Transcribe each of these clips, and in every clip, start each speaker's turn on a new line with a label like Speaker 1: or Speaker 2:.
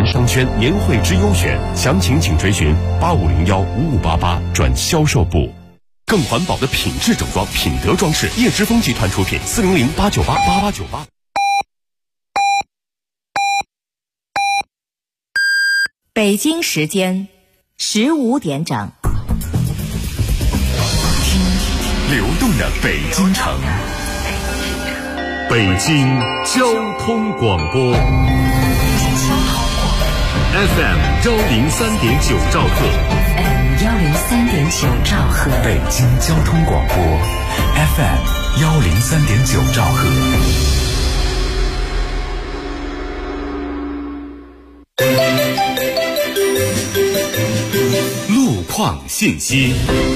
Speaker 1: 商圈年会之优选，详情请追询85015588转销售部。更环保的品质整装，品德装饰，叶之峰集团出品，400-898-8898。
Speaker 2: 北京时间15点整，
Speaker 1: 听流动的北京城，北京交通广播 FM 103.9兆赫
Speaker 2: 103.9兆赫，
Speaker 1: 北京交通广播 FM 103.9兆赫。路况信息。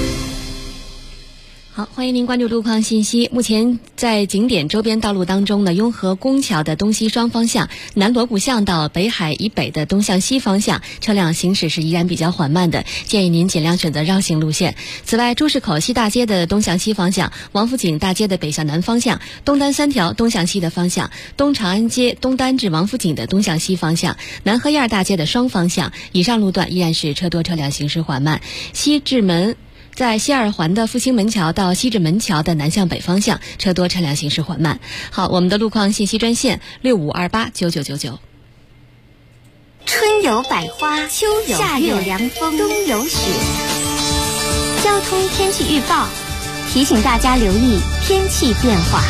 Speaker 3: 好，欢迎您关注路况信息。目前在景点周边道路当中呢，雍和宫桥的东西双方向、南锣鼓巷到北海以北的东向西方向车辆行驶是依然比较缓慢的，建议您尽量选择绕行路线。此外，朱市口西大街的东向西方向、王府井大街的北向南方向、东单3条东向西的方向、东长安街东单至王府井的东向西方向、南河沿大街的双方向以上路段依然是车多车辆行驶缓慢。西直门在西二环的复兴门桥到西直门桥的南向北方向车多车辆行驶缓慢。好，我们的路况信息专线65289999。
Speaker 4: 春有百花，秋有夏有凉风，冬有雪。交通天气预报提醒大家留意天气变化。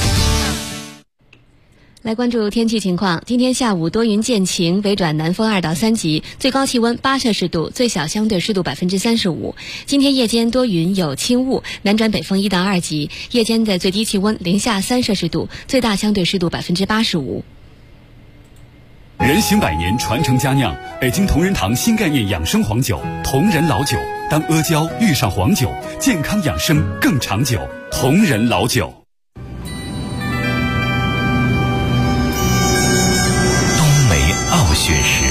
Speaker 3: 来关注天气情况，今天下午多云见晴，北转南风2到3级，最高气温8摄氏度，最小相对湿度35%。今天夜间多云有轻雾，南转北风1到2级，夜间的最低气温零下3摄氏度，最大相对湿度85%。
Speaker 5: 人行百年，传承佳酿，北京同仁堂新概念养生黄酒，同仁老酒。当阿胶遇上黄酒，健康养生更长久。同仁老酒。
Speaker 1: 傲雪时，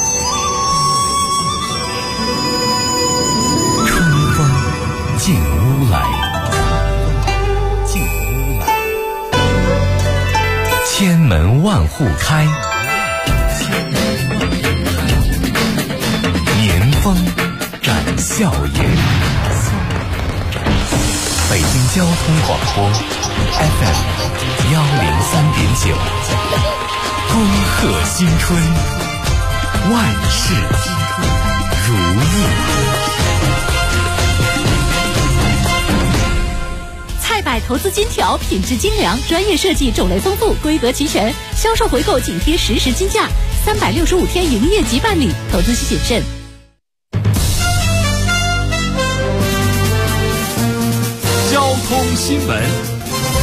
Speaker 1: 春风进屋来，千门万户开，年风展笑颜。北京交通广播 FM 103.9。恭贺新春，万事如意。
Speaker 6: 菜百投资金条，品质精良，专业设计，种类丰富，规格齐全，销售回购紧贴实时金价，365天营业即办理，投资需谨慎。
Speaker 5: 交通新闻。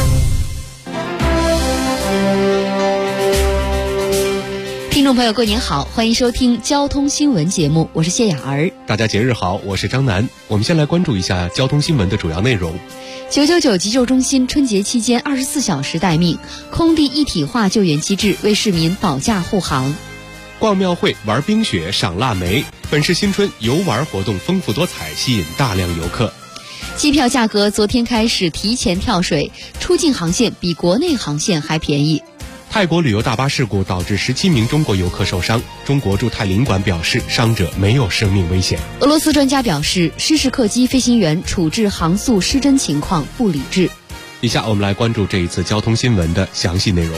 Speaker 3: 听众朋友，各位您好，欢迎收听交通新闻节目，我是谢雅儿。
Speaker 7: 大家节日好，我是张楠。我们先来关注一下交通新闻的主要内容。
Speaker 3: 999急救中心春节期间24小时待命，空地一体化救援机制为市民保驾护航。
Speaker 7: 逛庙会、玩冰雪、赏腊梅，本市新春游玩活动丰富多彩，吸引大量游客。
Speaker 3: 机票价格昨天开始提前跳水，出境航线比国内航线还便宜。
Speaker 7: 泰国旅游大巴事故导致17名中国游客受伤，中国驻泰领馆表示伤者没有生命危险。
Speaker 3: 俄罗斯专家表示，失事客机飞行员处置航速失真情况不理智。
Speaker 7: 以下我们来关注这一次交通新闻的详细内容。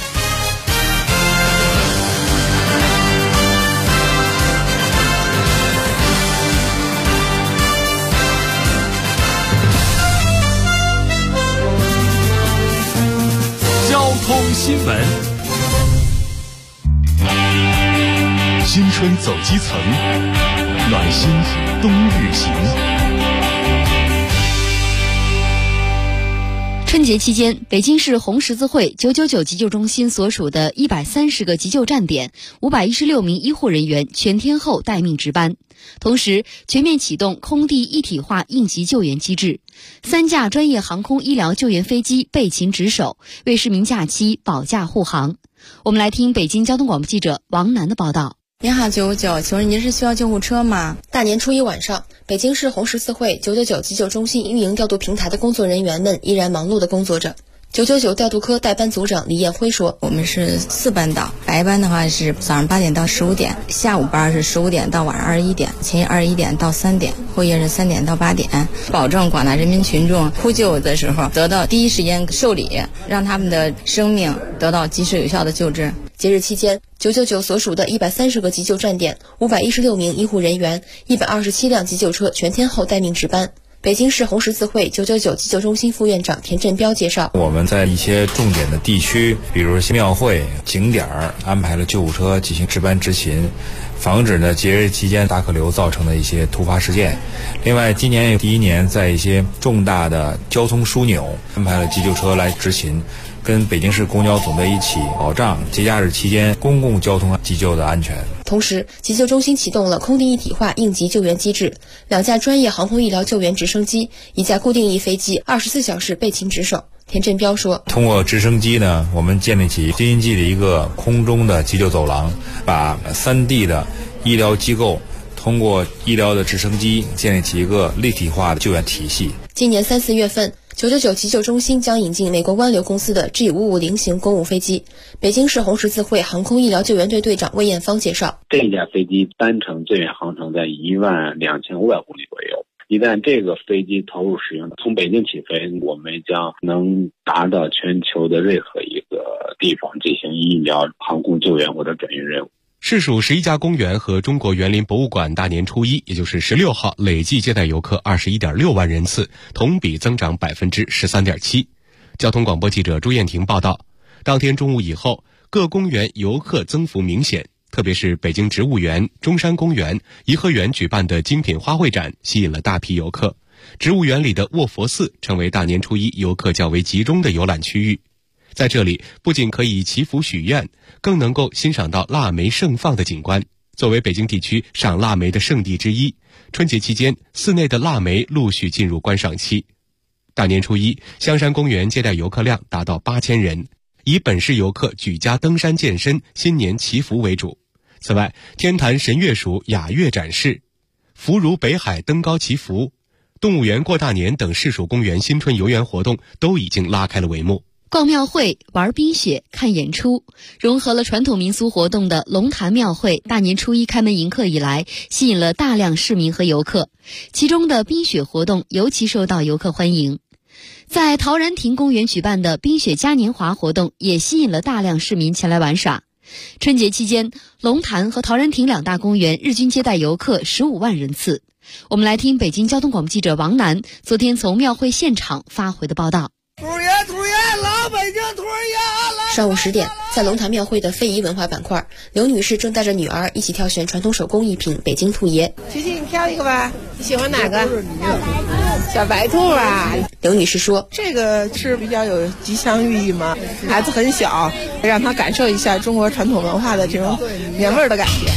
Speaker 5: 交通新闻。
Speaker 1: 新春走基层，暖心冬日行。
Speaker 3: 春节期间，北京市红十字会999急救中心所属的130个急救站点，516名医护人员全天候待命值班。同时，全面启动空地一体化应急救援机制，3架专业航空医疗救援飞机备勤值守，为市民假期保驾护航。我们来听北京交通广播记者王楠的报道。
Speaker 8: 您好，999，请问您是需要救护车吗？大年初一晚上，北京市红十字会999急救中心运营调度平台的工作人员们依然忙碌地工作着。 999调度科代班组长李艳辉说：“
Speaker 9: 我们是4班倒，白班的话是早上8点到15点，下午班是15点到晚上21点，前夜21点到3点，后夜是3点到8点，保证广大人民群众呼救的时候得到第一时间受理，让他们的生命得到及时有效的救治。”
Speaker 8: 节日期间，999所属的130个急救站点、516名医护人员、127辆急救车全天候待命值班。北京市红十字会999急救中心副院长田振彪介绍，
Speaker 10: 我们在一些重点的地区，比如庙会、景点安排了救护车进行值班执勤，防止呢节日期间大客流造成的一些突发事件。另外，今年第一年在一些重大的交通枢纽安排了急救车来执勤，跟北京市公交总队一起保障节假日期间公共交通急救的安全。
Speaker 8: 同时，急救中心启动了空地一体化应急救援机制，2架专业航空医疗救援直升机，1架固定翼飞机24小时备勤值守。田振彪说，
Speaker 10: 通过直升机呢，我们建立起京津冀的一个空中的急救走廊，把3地的医疗机构通过医疗的直升机建立起一个立体化的救援体系。
Speaker 8: 今年3、4月份，999急救中心将引进美国湾流公司的 G550 型公务飞机。北京市红十字会航空医疗救援队队长魏艳芳介绍，
Speaker 11: 这架飞机单程最远航程在12500公里左右。一旦这个飞机投入使用，从北京起飞，我们将能达到全球的任何一个地方进行医疗、航空救援或者转运任务。
Speaker 7: 市属11家公园和中国园林博物馆大年初一，也就是16号，累计接待游客21.6万人次，同比增长13.7%。交通广播记者朱艳婷报道，当天中午以后，各公园游客增幅明显，特别是北京植物园、中山公园、颐和园举办的精品花卉展吸引了大批游客。植物园里的卧佛寺成为大年初一游客较为集中的游览区域。在这里不仅可以祈福许愿，更能够欣赏到腊梅盛放的景观。作为北京地区赏腊梅的圣地之一，春节期间寺内的腊梅陆续进入观赏期。大年初一，香山公园接待游客量达到8000人，以本市游客举家登山健身、新年祈福为主。此外，天坛神乐署雅乐展示、福如北海登高祈福、动物园过大年等市属公园新春游园活动都已经拉开了帷幕。
Speaker 3: 逛庙会、玩冰雪、看演出，融合了传统民俗活动的龙潭庙会大年初一开门迎客以来，吸引了大量市民和游客，其中的冰雪活动尤其受到游客欢迎。在陶然亭公园举办的冰雪嘉年华活动也吸引了大量市民前来玩耍。春节期间，龙潭和陶然亭2大公园日均接待游客15万人次。我们来听北京交通广播记者王楠昨天从庙会现场发回的报道。
Speaker 12: 兔爷，老北京兔爷！
Speaker 8: 上午10点，在龙潭庙会的非遗文化板块，刘女士正带着女儿一起挑选传统手工艺品北京兔爷。
Speaker 13: 琪琪，你挑一个吧，你喜欢哪个？小白兔啊！
Speaker 8: 刘女士说，
Speaker 13: 这个是比较有吉祥寓意嘛，孩子很小，让他感受一下中国传统文化的这种原味的感觉。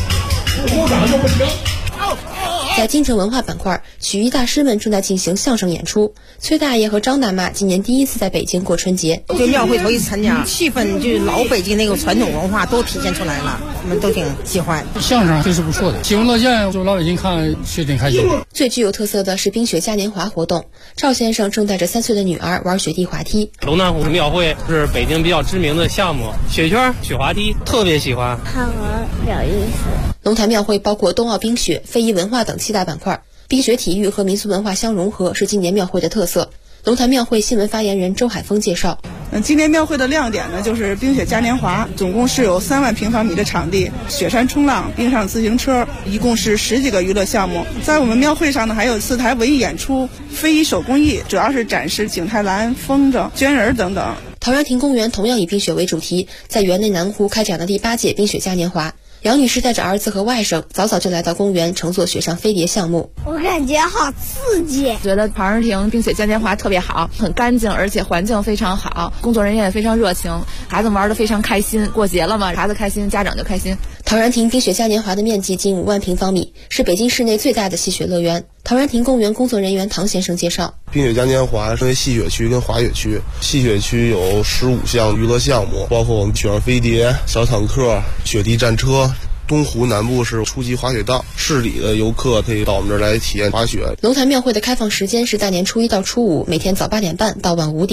Speaker 8: 在京城文化板块，曲艺大师们正在进行相声演出。崔大爷和张大妈今年第一次在北京过春节，
Speaker 14: 对庙会头一次参加，气氛就老北京那个传统文化都体现出来了，我们都挺喜欢。
Speaker 15: 相声真是不错的，新闻乐见，就老百姓看是挺开心。
Speaker 8: 最具有特色的是冰雪嘉年华活动，赵先生正带着3岁的女儿玩雪地滑梯。
Speaker 16: 龙潭湖庙会是北京比较知名的项目，雪圈、雪滑梯特别喜欢，
Speaker 17: 好玩有意思。
Speaker 8: 龙潭庙会包括冬奥冰雪、非遗文化等7大板块，冰雪体育和民俗文化相融合是今年庙会的特色。龙潭庙会新闻发言人周海峰介绍，
Speaker 18: 今年庙会的亮点呢，就是冰雪嘉年华，总共是有3万平方米的场地，雪山冲浪、冰上自行车，一共是10几个娱乐项目。在我们庙会上呢，还有4台文艺演出，非遗手工艺，主要是展示景泰蓝、风筝、绢人等等。
Speaker 8: 陶然亭公园同样以冰雪为主题，在园内南湖开展了第8届冰雪嘉年华。杨女士带着儿子和外甥早早就来到公园乘坐雪上飞碟项目。
Speaker 17: 我感觉好刺激，
Speaker 19: 觉得陶然亭冰雪嘉年华特别好，很干净，而且环境非常好，工作人员也非常热情，孩子玩得非常开心。过节了嘛，孩子开心，家长就开心。
Speaker 8: 陶然亭冰雪嘉年华的面积近5万平方米，是北京市内最大的戏雪乐园。陶然亭公园工作人员唐先生介绍，
Speaker 20: 冰雪嘉年华分为戏雪区跟滑雪区，戏雪区有15项娱乐项目，包括我们雪上飞碟、小坦克、雪地战车。东湖南部是初级滑雪道，市里的游客可以到我们这儿来体验滑雪。
Speaker 8: 龙潭庙会的开放时间是大年初一到初五，每天早8点半到晚5点。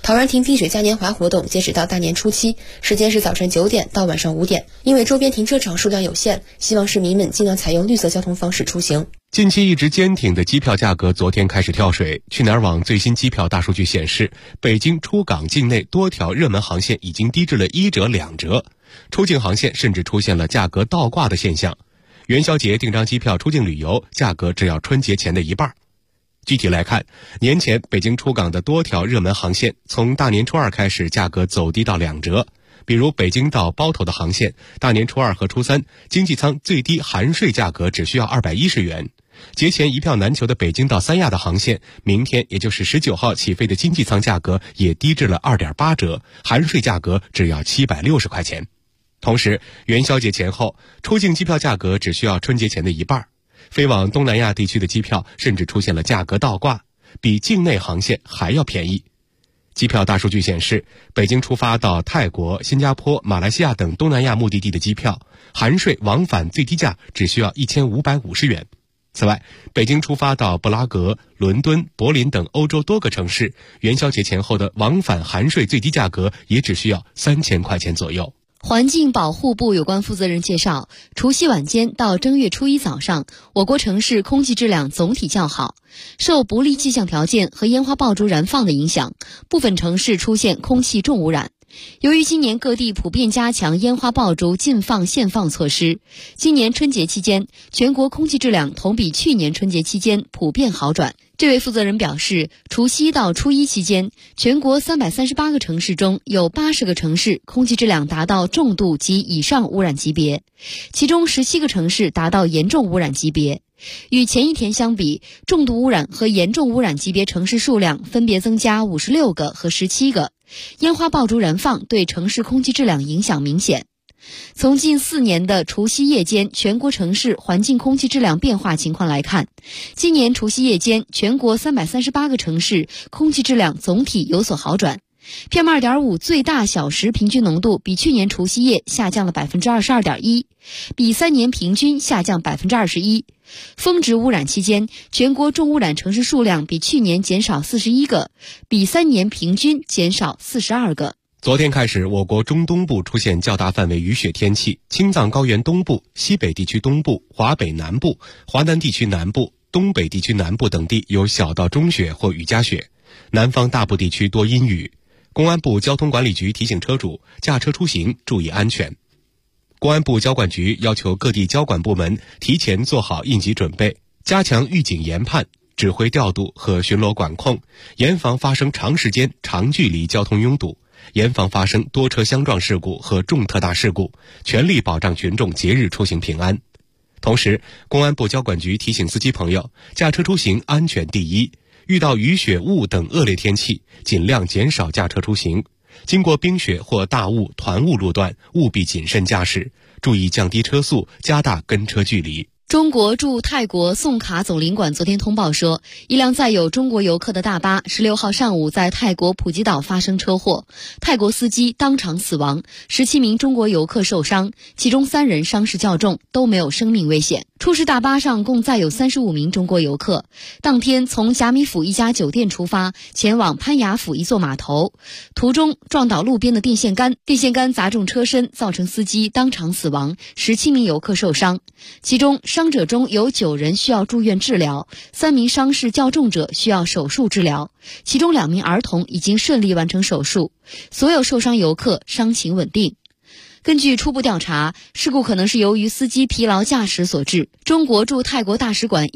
Speaker 8: 陶然亭冰雪嘉年华活动截止到大年初七，时间是早晨9点到晚上5点。因为周边停车场数量有限，希望市民们尽量采用绿色交通方式出行。
Speaker 7: 近期一直坚挺的机票价格昨天开始跳水。去哪儿网最新机票大数据显示，北京出港境内多条热门航线已经低至了1折、2折，出境航线甚至出现了价格倒挂的现象。元宵节订张机票出境旅游，价格只要春节前的一半。具体来看，年前北京出港的多条热门航线，从大年初二开始价格走低到2折。比如北京到包头的航线，大年初二和初三经济舱最低含税价格只需要210元。节前一票难求的北京到三亚的航线，明天也就是19号起飞的经济舱价格也低至了2.8折，含税价格只要760块钱。同时，元宵节前后出境机票价格只需要春节前的一半，飞往东南亚地区的机票甚至出现了价格倒挂，比境内航线还要便宜。机票大数据显示，北京出发到泰国、新加坡、马来西亚等东南亚目的地的机票，含税往返最低价只需要1550元。此外，北京出发到布拉格、伦敦、柏林等欧洲多个城市，元宵节前后的往返含税最低价格也只需要3000块钱左右。
Speaker 3: 环境保护部有关负责人介绍，除夕晚间到正月初一早上，我国城市空气质量总体较好。受不利气象条件和烟花爆竹燃放的影响，部分城市出现空气重污染。由于今年各地普遍加强烟花爆竹禁放限放措施，今年春节期间全国空气质量同比去年春节期间普遍好转。这位负责人表示，除夕到初一期间，全国338个城市中有80个城市空气质量达到重度及以上污染级别，其中17个城市达到严重污染级别。与前一天相比，重度污染和严重污染级别城市数量分别增加56个和17个。烟花爆竹燃放对城市空气质量影响明显。从近4年的除夕夜间全国城市环境空气质量变化情况来看，今年除夕夜间全国338个城市空气质量总体有所好转。PM2.5 最大小时平均浓度比去年除夕夜下降了 22.1%， 比3年平均下降 21%。峰值污染期间，全国重污染城市数量比去年减少41个，比3年平均减少42个。
Speaker 7: 昨天开始，我国中东部出现较大范围雨雪天气，青藏高原东部、西北地区东部、华北南部、华南地区南部、东北地区南部等地有小到中雪或雨夹雪，南方大部地区多阴雨。公安部交通管理局提醒车主驾车出行注意安全。公安部交管局要求各地交管部门提前做好应急准备，加强预警研判、指挥调度和巡逻管控，严防发生长时间、长距离交通拥堵，严防发生多车相撞事故和重特大事故，全力保障群众节日出行平安。同时，公安部交管局提醒司机朋友，驾车出行安全第一，遇到雨雪雾等恶劣天气，尽量减少驾车出行。经过冰雪或大雾、团雾路段，务必谨慎驾驶，注意降低车速，加大跟车距离。
Speaker 3: 中国驻泰国宋卡总领馆昨天通报说，一辆载有中国游客的大巴16号上午在泰国普吉岛发生车祸，泰国司机当场死亡，17名中国游客受伤，其中3人伤势较重，都没有生命危险。出事大巴上共载有35名中国游客，当天从甲米府一家酒店出发，前往潘雅府一座码头，途中撞倒路边的电线杆，电线杆砸中车身，造成司机当场死亡，17名游客受伤，其中伤者中有9人需要住院治疗，3名伤势较重者需要手术治疗，其中2名儿童已经顺利完成手术，所有受伤游客伤情稳定。根据初步调查，事故可能是由于司机疲劳驾驶所致。中国驻泰国大使馆